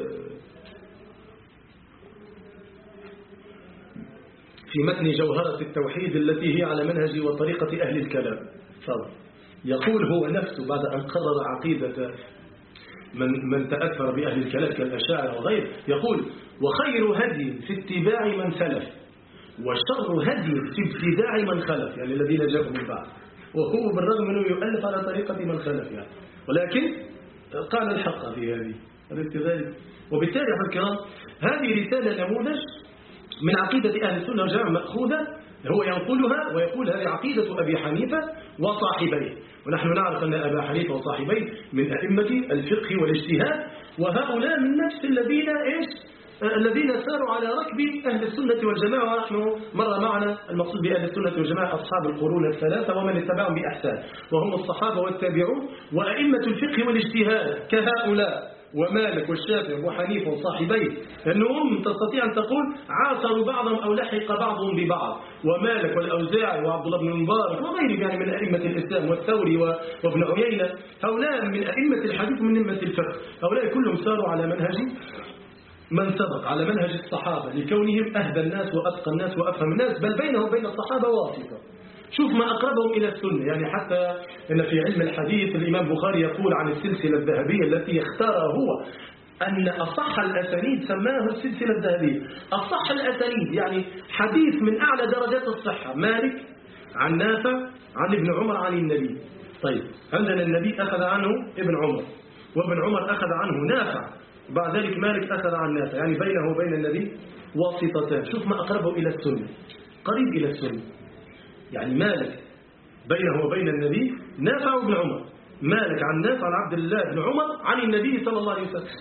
في متن جوهرة التوحيد التي هي على منهج وطريقة أهل الكلام. فضل. يقول هو نفسه بعد أن قرر عقيدة من من تأثر بأهل الكلام كالأشاعرة وغيره، يقول وخير هدي في اتباع من سلف وشر هدي في ابتداع من خلف، يعني الذين جاءوا من بعد. وهو بالرغم أنه يؤلف على طريقة من خلف يعني، ولكن قال الحق في هذه الابتداء. وبالتالي يا الكرام هذه رسالة نموذج من عقيدة أهل السنة والجماعة مأخوذة، هو ينقلها ويقول هذه عقيدة أبي حنيفة وصاحبيه. ونحن نعرف أن أبا حنيفة وصاحبيه من أئمة الفقه والاجتهاد، وهؤلاء من نفس الذين إيش الذين ساروا على ركب أهل السنة والجماعة. ونحن مر معنا المقصود بأهل السنة والجماعة أصحاب القرون الثلاثة ومن اتبعهم بإحسان، وهم الصحابة والتابعون وأئمة الفقه والاجتهاد كهؤلاء ومالك والشافعي وابو حنيفه وصاحبيه، لأنهم تستطيع أن تقول عاصروا بعضهم أو لحق بعضهم ببعض. ومالك والأوزاعي وعبد الله بن المبارك وغيرهم يعني من أئمة الإسلام والثوري وابن عيينة، هؤلاء من أئمة الحديث ومن أئمة الفقه. هؤلاء كلهم ساروا على منهج من سبق، على منهج الصحابة لكونهم أهدى الناس وأتقى الناس وأفهم الناس، بل بينهم وبين الصحابة واسطة. شوف ما أقربهم إلى السنة، يعني حتى إن في علم الحديث الإمام البخاري يقول عن السلسلة الذهبية التي اختارها هو أن أصح الأسانيد سماه السلسلة الذهبية. أصح الأسانيد يعني حديث من أعلى درجات الصحة، مالك عن نافع عن ابن عمر عن النبي. طيب عندنا النبي أخذ عنه ابن عمر، وابن عمر أخذ عنه نافع، بعد ذلك مالك أخذ عن نافع، يعني بينه وبين النبي واسطتان. شوف ما أقربه إلى السنة، قريب إلى السنة. يعني مالك بينه وبين النبي نافع وابن عمر، مالك عن نافع عن عبد الله بن عمر عن النبي صلى الله عليه وسلم.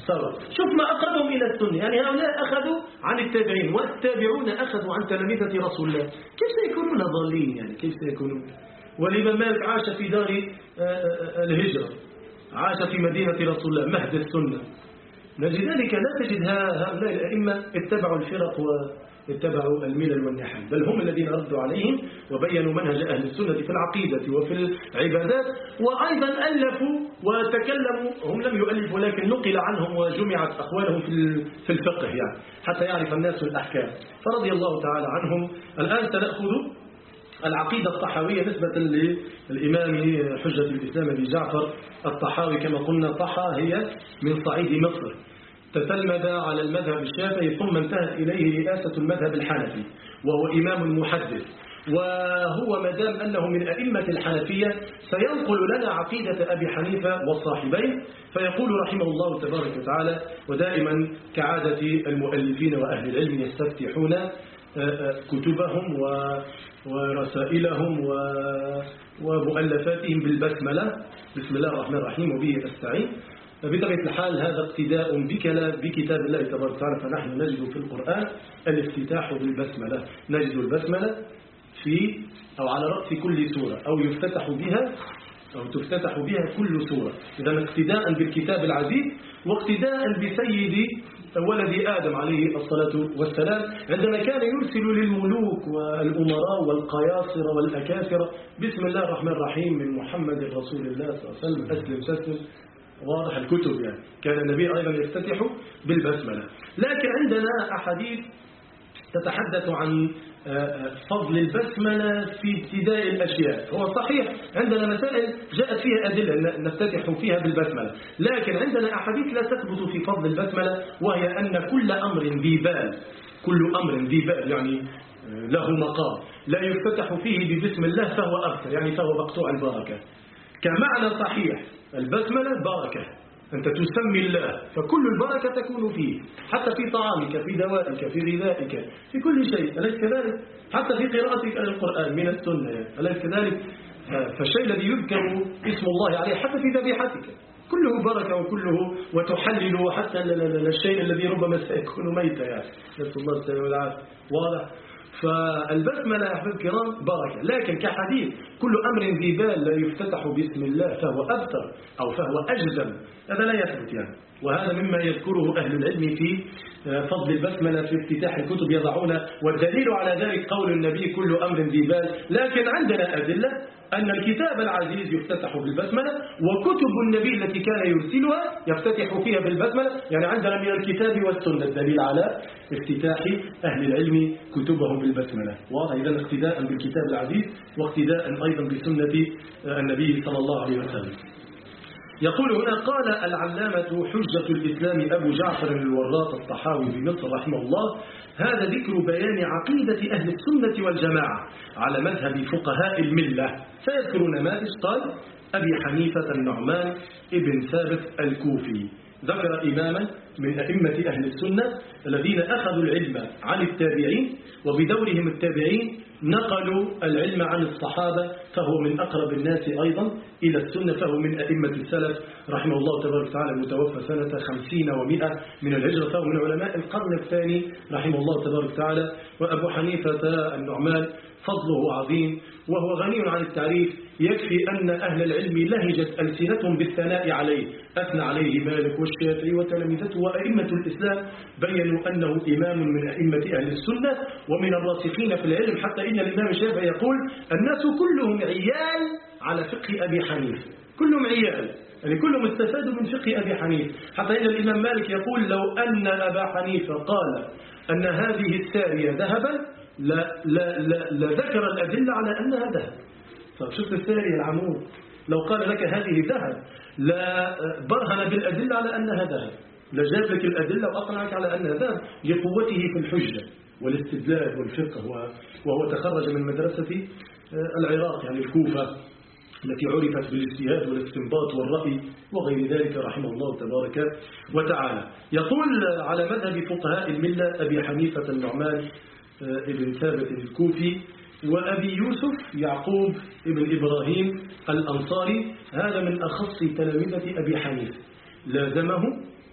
سواء. شوف ما أقربهم إلى السنة، يعني هؤلاء أخذوا عن التابعين والتابعون أخذوا عن تلامذة رسول الله، كيف سيكونون ضالين؟ يعني كيف سيكونون؟ والإمام مالك عاش في دار الهجرة، عاش في مدينة رسول الله مهد السنة. لذلك لا تجد هؤلاء الأئمة اتبعوا الفرق واتبعوا الملل والنحل، بل هم الذين ردوا عليهم وبينوا منهج أهل السنة في العقيدة وفي العبادات، وأيضا ألفوا وتكلموا. هم لم يؤلفوا لكن نقل عنهم وجمعت أقوالهم في الفقه يعني حتى يعرف الناس الأحكام، فرضي الله تعالى عنهم. الآن سنأخذ العقيدة الطحاوية نسبة للإمام حجة الإسلام أبي جعفر الطحاوي. كما قلنا طحا هي من صعيد مصر، تتلمذ على المذهب الشافعي ثم انتهت إليه رئاسة المذهب الحنفي، وهو إمام محدث، وهو مدام أنه من أئمة الحنفية سينقل لنا عقيدة أبي حنيفة والصاحبين، فيقول رحمه الله تبارك وتعالى: ودائما كعادة المؤلفين وأهل العلم يستفتحون كتبهم ورسائلهم ومؤلفاتهم بالبسملة، بسم الله الرحمن الرحيم وبه أستعين. بطبيعة الحال هذا اقتداء بكتاب الله تبارك وتعالى، فنحن نجد في القرآن الافتتاح بالبسملة، نجد البسملة في أو على رأس كل سورة، أو يفتتح بها أو تفتتح بها كل سورة. إذا اقتداء بالكتاب العزيز واقتداء بسيد ولد آدم عليه الصلاة والسلام، عندما كان يرسل للملوك والأمراء والقياصرة والأكاثرة: بسم الله الرحمن الرحيم من محمد رسول الله صلى الله عليه وسلم، أسلم تسلم. واضح الكتب يعني كان النبي أيضا يفتتح بالبسملة. لكن عندنا أحاديث تتحدث عن فضل البسملة في ابتداء الأشياء. هو صحيح عندنا مسائل جاءت فيها أدلة نفتتح فيها بالبسملة، لكن عندنا أحاديث لا تثبت في فضل البسملة، وهي أن كل أمر ذي بال كل أمر ذي بال يعني له مقام لا يفتتح فيه ببسم الله فهو أكثر، يعني فهو مقطوع البركة. كمعنى صحيح البسملة بركة، أنت تسمي الله فكل البركة تكون فيه، حتى في طعامك، في دوائك، في غذائك، في كل شيء، أليس كذلك؟ حتى في قراءتك للقرآن من السنة، أليس كذلك؟ فالشيء الذي يذكر اسم الله عليه حتى في ذبيحتك كله بركة وكله وتحلل حتى الشيء الذي ربما سيكون ميتا، يعني نسأل الله السلامة والعافية. واضح؟ فالبسملة يا أحباب الكرام بركة، لكن كحديث كل أمر ذي بال لا يفتتح باسم الله فهو أبتر أو فهو أجزم، هذا لا يثبت يعني. وهذا مما يذكره أهل العلم في فضل البسملة في افتتاح الكتب، يضعون والدليل على ذلك قول النبي: كل أمر ذي بال. لكن عندنا أدلة أن الكتاب العزيز يفتتح بالبسملة، وكتب النبي التي كان يرسلها يفتتح فيها بالبسملة، يعني عندنا من الكتاب والسنة الدليل على افتتاح أهل العلم كتبهم بالبسملة. واضح؟ إذا اقتداء بالكتاب العزيز واقتداء أيضا بسنة النبي صلى الله عليه وسلم. يقول هنا: قال العلامة حجة الإسلام أبو جعفر الوراق الطحاوي بمصر رحمه الله: هذا ذكر بيان عقيدة أهل السنة والجماعة على مذهب فقهاء الملة. فيذكر نماذج. قال: أبي حنيفة النعمان ابن ثابت الكوفي، ذكر إماما من أئمة أهل السنة الذين أخذوا العلم عن التابعين، وبدورهم التابعين نقلوا العلم عن الصحابة، فهو من أقرب الناس أيضا إلى السنة، فهو من أئمة السلف رحمه الله تبارك وتعالى، المتوفى سنة خمسين ومئة من الهجرة، فهو من علماء القرن الثاني رحمه الله تبارك وتعالى. وأبو حنيفة النعمان فضله عظيم وهو غني عن التعريف، يكفي أن أهل العلم لهجت ألسنتهم بالثناء عليه، أثنى عليه مالك والشافعي وتلامذته وأئمة الإسلام، بيّنوا أنه إمام من أئمة أهل السنة ومن الراسخين في العلم، حتى إن الإمام الشافعي يقول: الناس كلهم عيال على فقه أبي حنيفة، كلهم عيال، يعني كلهم استفادوا من فقه أبي حنيفة، حتى إن الإمام مالك يقول: لو أن أبا حنيفة قال أن هذه السارية ذهبا لا لا لا لذكر الأدلة على أنها ذهب. طب شفت السارية العمود، لو قال لك هذه ذهب لا برهن بالأدلة على أنها ذهب، لجاب لك الأدلة وأقنعك على أنها ذهب لقوته في الحجة والاستدلال والفقه. وهو تخرج من مدرسة العراق يعني الكوفة التي عرفت بالاجتهاد والاستنباط والرأي وغير ذلك رحمه الله تبارك وتعالى. يقول على مذهب فقهاء الملة أبي حنيفة النعمان ابن ثابت الكوفي، وأبي يوسف يعقوب ابن إبراهيم الأنصاري، هذا من أخص تلامذة أبي حنيفة، لازمه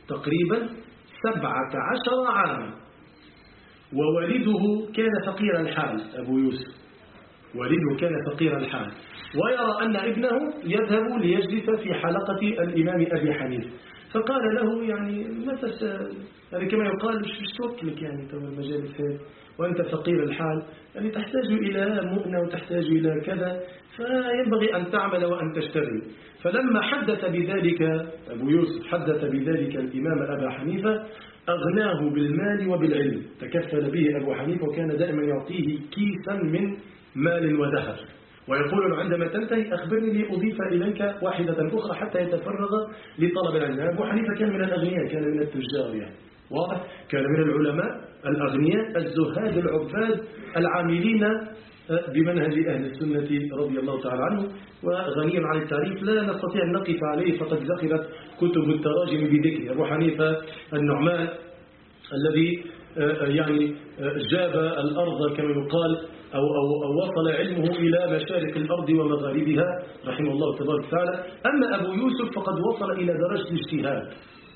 تقريبا سبعة عشر عاما، ووالده كان فقير الحال. أبو يوسف والده كان فقير الحال، ويرى أن ابنه يذهب ليجلس في حلقة الإمام أبي حنيفة، فقال له يعني متى يعني كما يقال مش توكلك يعني تو المجالس هذه وأنت فقير الحال، يعني تحتاج إلى مؤنة وتحتاج إلى كذا، فينبغي أن تعمل وأن تشتغل. فلما حدث بذلك أبو يوسف حدث بذلك الإمام أبا حنيفة أغناه بالمال وبالعلم، تكفل به أبو حنيفة، وكان دائما يعطيه كيسا من مال وذهب، ويقول له عندما تنتهي أخبرني لأضيف إليك واحدة أخرى حتى يتفرغ لطلب العلم. أبو حنيفة كان من الأغنياء، كان من التجار يعني واضح، كان من العلماء الأغنياء الزهاد العباد العاملين بمنهج أهل السنة رضي الله تعالى عنه، وغني عن التعريف لا نستطيع أن نقف عليه، فقد ذخرت كتب التراجم بذكر أبو حنيفة النعمان الذي يعني جاب الأرض كما يقال أو, أو, أو وصل علمه إلى مشارق الأرض ومغاربها رحمه الله تبارك وتعالى. أما أبو يوسف فقد وصل إلى درجة الاجتهاد،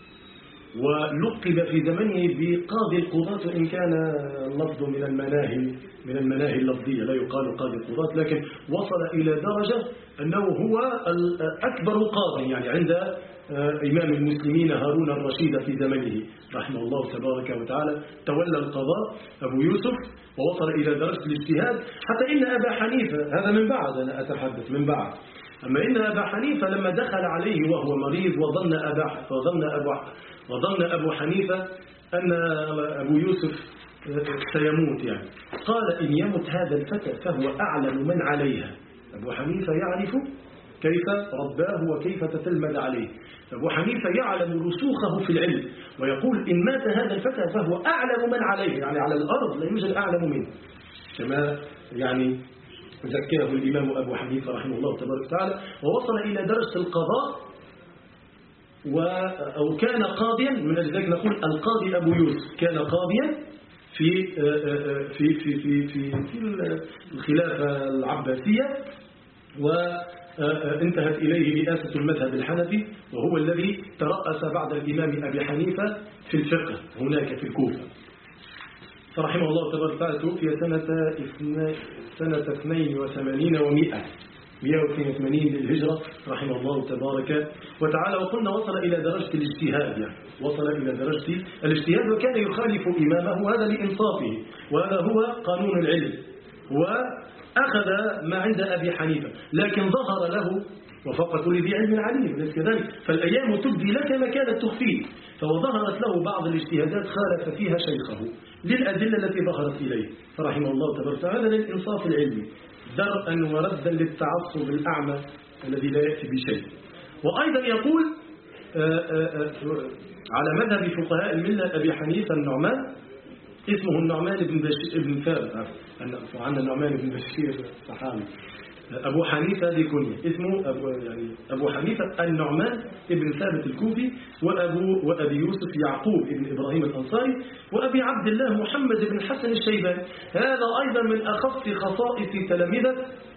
ولقب في زمنه بقاضي القضاة، وإن كان اللفظ من المناهي من المناهي اللفظية، لا يقال قاضي القضاة، لكن وصل إلى درجة أنه هو الأكبر قاضي يعني عند إمام المسلمين هارون الرشيد في زمنه رحمه الله تبارك وتعالى. تولى القضاء أبو يوسف ووصل إلى درجة الاجتهاد، حتى إن أبا حنيفة، هذا من بعد أنا أتحدث من بعد، أما إن أبا حنيفة لما دخل عليه وهو مريض وظن أبا وظن أبو وظن أبو حنيفة أن أبو يوسف سيموت يعني، قال إن يمت هذا الفتى فهو أعلم من عليها. أبو حنيفة يعرف كيف رباه وكيف تتلمذ عليه، أبو حنيفة يعلم رسوخه في العلم، ويقول إن مات هذا الفتى فهو أعلم من عليه، يعني على الأرض لا يوجد أعلم منه، كما يعني ذكره الإمام أبو حنيفة رحمه الله تبارك وتعالى. ووصل إلى درجة القضاء و أو كان قاضيا، من ذلك نقول القاضي أبو يوسف كان قاضيا في في في في في, في الخلافة العباسية، وانتهت إليه رئاسة المذهب الحنفي، وهو الذي ترأس بعد الإمام أبي حنيفة في الفقه هناك في الكوفة، فرحمه الله تبارك وتعالى. توفي سنة سنة اثنين وثمانين ومئة مئة واثنين وثمانين للهجرة رحمه الله تبارك وتعالى. وقلنا وصل إلى درجة الاجتهاد، يعني وصل إلى درجة الاجتهاد، وكان يخالف إمامه، وهذا لإنصافه، وهذا هو قانون العلم، وأخذ ما عند أبي حنيفة، لكن ظهر له وفوق كل ذي علم عليم، ليس كذلك؟ فالأيام تبدي لك ما كانت تخفيه، فظهرت له بعض الاجتهادات خالف فيها شيخه للأدلة التي ظهرت إليه، فرحمه الله تبارك وتعالى. هذا للإنصاف العلمي، درءا وردا للتعصب الأعمى الذي لا يأتي بشيء. وأيضا يقول آآ آآ على مذهب فقهاء الملة أبي حنيفة النعمان، اسمه النعمان بن بن ثابت، عندنا النعمان بن بشير صحابي، أبو حنيفة ذي كنية، اسمه أبو, يعني أبو حنيفة النعمان ابن ثابت الكوفي، وأبو وأبي يوسف يعقوب ابن إبراهيم الأنصاري، وأبي عبد الله محمد بن حسن الشيباني. هذا أيضا من أخص خصائص تلامذة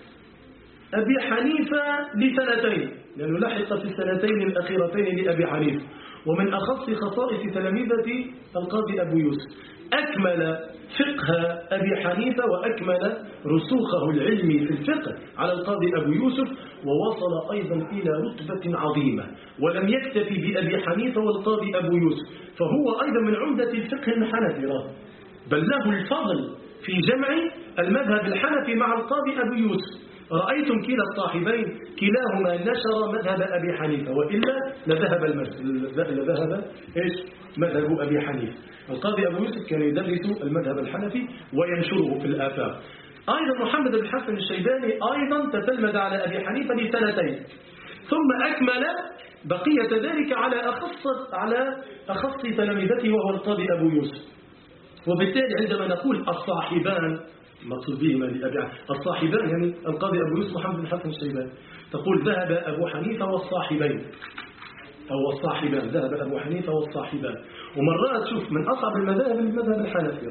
أبي حنيفة لسنتين، لأنه لحق في السنتين الأخيرتين لأبي حنيفة. ومن أخص خصائص تلامذة القاضي أبو يوسف أكمل فقه أبي حنيفة وأكمل رسوخه العلمي في الفقه على القاضي أبو يوسف، ووصل أيضا إلى رتبة عظيمة، ولم يكتفي بأبي حنيفة والقاضي أبو يوسف، فهو أيضا من عمدة الفقه الحنفي، بل له الفضل في جمع المذهب الحنفي مع القاضي أبو يوسف. رأيتم كلا الصاحبين كلاهما نشر مذهب أبي حنيفة، وإلا لذهب لذهب إيش مذهب أبي حنيفة. القاضي أبو يوسف كان يدرس المذهب الحنفي وينشره في الآفاق. أيضا محمد بن حسن الشيباني أيضا تتلمذ على أبي حنيفة لسنتين، ثم أكمل بقية ذلك على أخص على أخص تلامذته وهو القاضي أبو يوسف. وبالتالي عندما نقول الصاحبان مقصود بهما لأبي الصاحبان، يعني القاضي أبو يوسف محمد بن حسن الشيباني، تقول ذهب أبو حنيفة والصاحبين أو الصاحبان، ذهب أبو حنيفة والصاحبان. ومرات شوف من أصعب المذاهب المذهب الحنفي،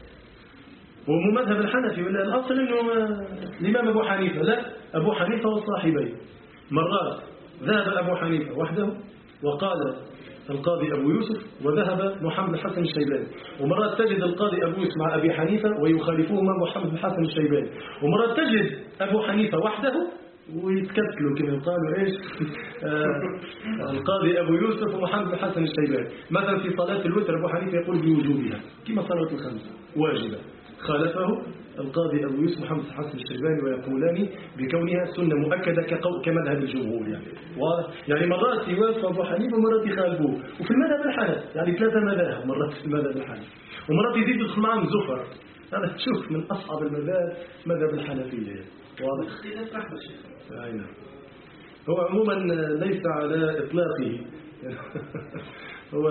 هو مذهب الحنفي ولا الأصل إنه الإمام أبو حنيفة، لا، أبو حنيفة والصاحبين. مرات ذهب أبو حنيفة وحده وقال القاضي أبو يوسف وذهب محمد الحسن الشيباني، ومرات تجد القاضي أبو يوسف مع أبي حنيفة ويخالفهما محمد الحسن الشيباني، ومرات تجد أبو حنيفة وحده ويتكتلوا كما يقالوا إيش آه القاضي أبو يوسف ومحمد الحسن الشيباني. مثلا في صلاة الوتر أبو حنيفة يقول بوجوبها كما صلاة الخمس واجبة، خالفه القاضي أبو يوسف محمد الحسن الشيباني ويقولان بكونها سنة مؤكدة كمذهب الجمهور. يعني واضح، يعني مرات يوافق أبو حنيفة ومرات يخالفوه، وفي المذهب الحنفي يعني ثلاثة مذاهب، مرات في المذهب الحنفي ومرات يزيد يدخل معهم زفر. هذا تشوف من أصعب المذاهب مذهب الحنفية. واضح. نعم. هو عموما ليس على إطلاقه هو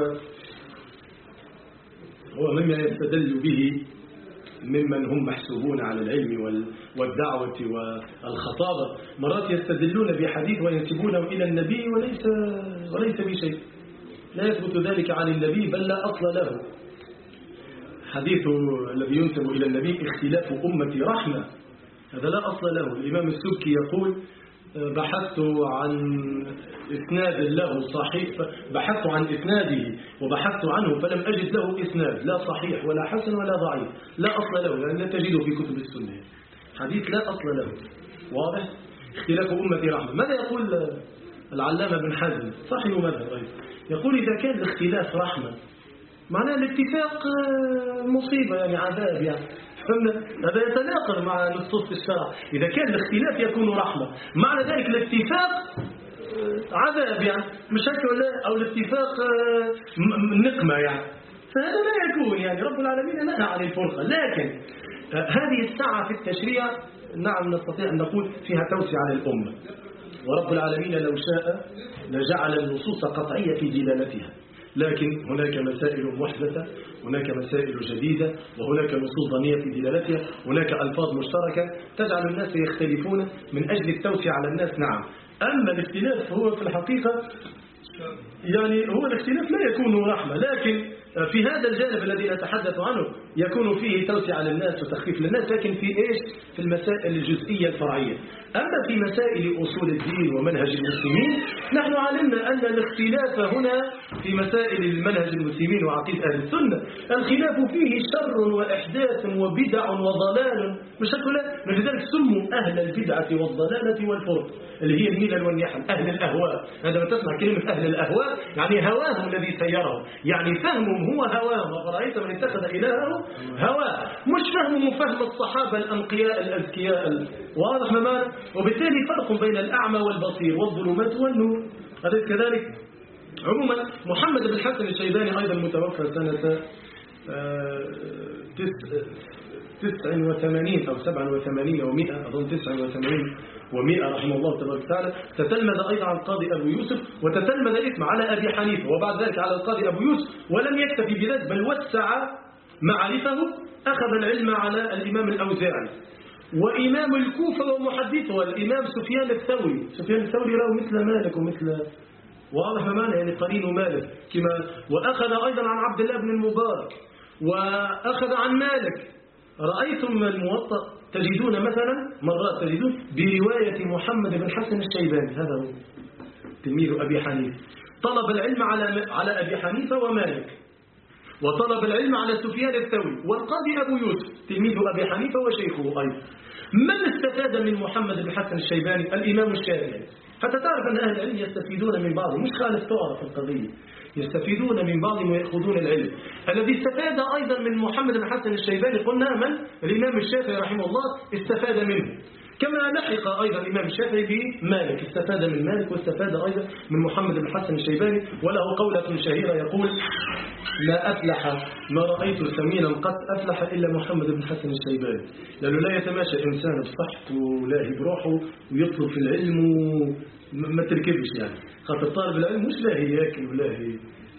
هو مما يستدل به ممن هم محسوبون على العلم والدعوة والخطابة، مرات يستدلون بحديث وينسبونه إلى النبي وليس وليس بشيء، لا يثبت ذلك عن النبي بل لا أصل له. حديث الذي ينسب إلى النبي اختلاف أمتي رحمة، هذا لا أصل له. الإمام السبكي يقول بحثت عن إسناد له صحيح، بحثت عن إسناده وبحثت عنه فلم أجد له إسناد لا صحيح ولا حسن ولا ضعيف، لا أصل له، لأن لا تجده في كتب السنة، حديث لا أصل له. واضح. اختلاف أمتي رحمة. ماذا يقول العلامة بن حزم صاحب مذهب؟ يقول إذا كان الاختلاف رحمة معناه الاتفاق مصيبة، يعني عذاب، يعني هذا يتناقض مع نصوص الشرع. إذا كان الاختلاف يكون رحمة معنى ذلك الاتفاق عذاب، يعني مش هيك ولا؟ أو الاتفاق نقمة، يعني فهذا لا يكون. يعني رب العالمين نهى عن الفرقة، لكن هذه الساعة في التشريع نعم نستطيع أن نقول فيها توسعة للأمة، ورب العالمين لو شاء لجعل النصوص قطعية في دلالتها، لكن هناك مسائل محدثة، هناك مسائل جديدة، وهناك نصوص ظنية في دلالتها، هناك ألفاظ مشتركة تجعل الناس يختلفون من أجل التوسعة على الناس. نعم. أما الاختلاف هو في الحقيقة يعني هو الاختلاف لا يكون رحمة، لكن في هذا الجانب الذي نتحدث عنه يكون فيه توسعة للناس وتخفيف للناس، لكن في إيش؟ في المسائل الجزئية الفرعية. أما في مسائل أصول الدين ومنهج المسلمين نحن علمنا أن الاختلاف هنا في مسائل المنهج المسلمين وعقيدة أهل السنة الخلاف فيه شر وإحداث وبدع وضلال، مش هكذا؟ من ذلك سموا أهل البدعة والضلالة والفرق اللي هي الملل والنحل، أهل الأهواء. عندما تسمع كلمة أهل الأهواء يعني هواهم الذي سيرهم، يعني فهمهم هو هواهم، وفرأيت من اتخذ إلهه هواه، مش فهمهم فهم الصحابة الأنقياء الأذكياء. واضح ما؟ وبالتالي فرق بين الأعمى والبصير والظلمات والنور. أليس كذلك؟ عموما محمد بن الحسن الشيباني أيضا متوفى سنة تسع وثمانين أو سبع وثمانين ومئة، أظن تسع وثمانين ومئة رحمه الله تبارك وتعالى. تتلمذ أيضا على القاضي أبو يوسف، وتتلمذ الاسم على أبي حنيفة، وبعد ذلك على القاضي أبو يوسف، ولم يكتفي بذلك بل وسع معرفه، أخذ العلم على الإمام الأوزاعي وإمام الكوفة ومحدثه الإمام سفيان الثوري. سفيان الثوري له مثل مالك ومثل واضح معنى يعني قرين مالك كما، وأخذ أيضا عن عبد الله بن المبارك، وأخذ عن مالك. رأيتم الموطأ تجدون مثلا مرات تجدون برواية محمد بن حسن الشيباني، هذا هو تلميذ أبي حنيفة، طلب العلم على على أبي حنيفة ومالك، وطلب العلم على سفيان الثوري، والقاضي أبو يوسف تلميذ أبي حنيفة وشيخه أيضا. من استفاد من محمد بن حسن الشيباني؟ الإمام الشافعي. حتى تعرف أن أهل العلم يستفيدون من بعض، مش خالف تعرف القضية، يستفيدون من بعضهم ويأخذون العلم. الذي استفاد أيضا من محمد بن حسن الشيباني قلنا من؟ الإمام الشافعي رحمه الله استفاد منه، كما لحق أيضا الإمام الشافعي بمالك، استفاد من مالك واستفاد أيضا من محمد بن حسن الشيباني. وله قولة شهيرة يقول: لا أفلح ما رأيت سمينا قد أفلح إلا محمد بن حسن الشيباني، لأنه لا يتماشى إنسان بصحته ولاهي بروحه ويطلب في العلم وما تركبش، يعني خاطر طالب العلم مش لاهي ياكل ولاهي،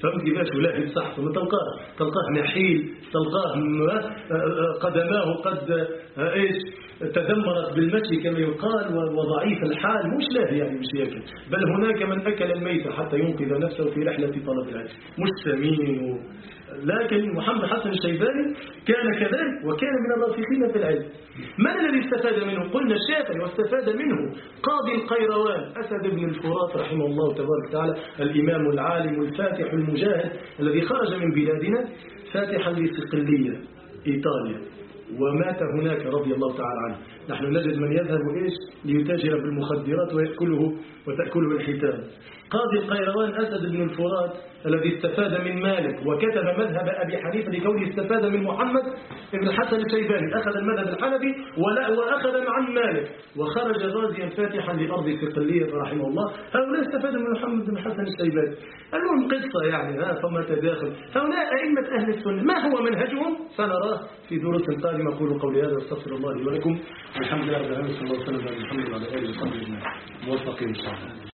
فهمت كيفاش؟ ولا يصح تلقاه تلقاه نحيل، تلقاه قدماه قد ايش تدمرت بالمشي كما يقال وضعيف الحال، مش لاهي يعني مش ياكل، بل هناك من أكل الميت حتى ينقذ نفسه في رحلة طلب العلم، مش سمين و... لكن محمد حسن الشيباني كان كذلك وكان من الراسخين في العلم. من الذي استفاد منه؟ قلنا الشافعي، واستفاد منه قاضي القيروان أسد بن الفرات رحمه الله تبارك وتعالى، الإمام العالم الفاتح المجاهد الذي خرج من بلادنا فاتحا لصقلية إيطاليا ومات هناك رضي الله تعالى عنه. نحن نجد من يذهب إيش ليتاجر بالمخدرات ويأكله وتأكله الحيتان. قاضي القيروان أسد بن الفرات الذي استفاد من مالك وكتب مذهب أبي حنيفة لكونه استفاد من محمد بن الحسن الشيباني، أخذ المذهب الحنفي وأخذ عن مالك وخرج غازيا فاتحا لأرض صقلية رحمه الله. هؤلاء استفادوا من محمد بن الحسن الشيباني. المهم قصة يعني ها فما تداخل. هؤلاء أئمة أهل السنة ما هو منهجهم سنراه في دروس قادمة. أقول قولي هذا واستغفر الله لي ولكم. الحمد لله رب العالمين، صلى الله عليه وسلم على محمد وعلى آله وصحبه أجمعين. موفقين إن شاء الله.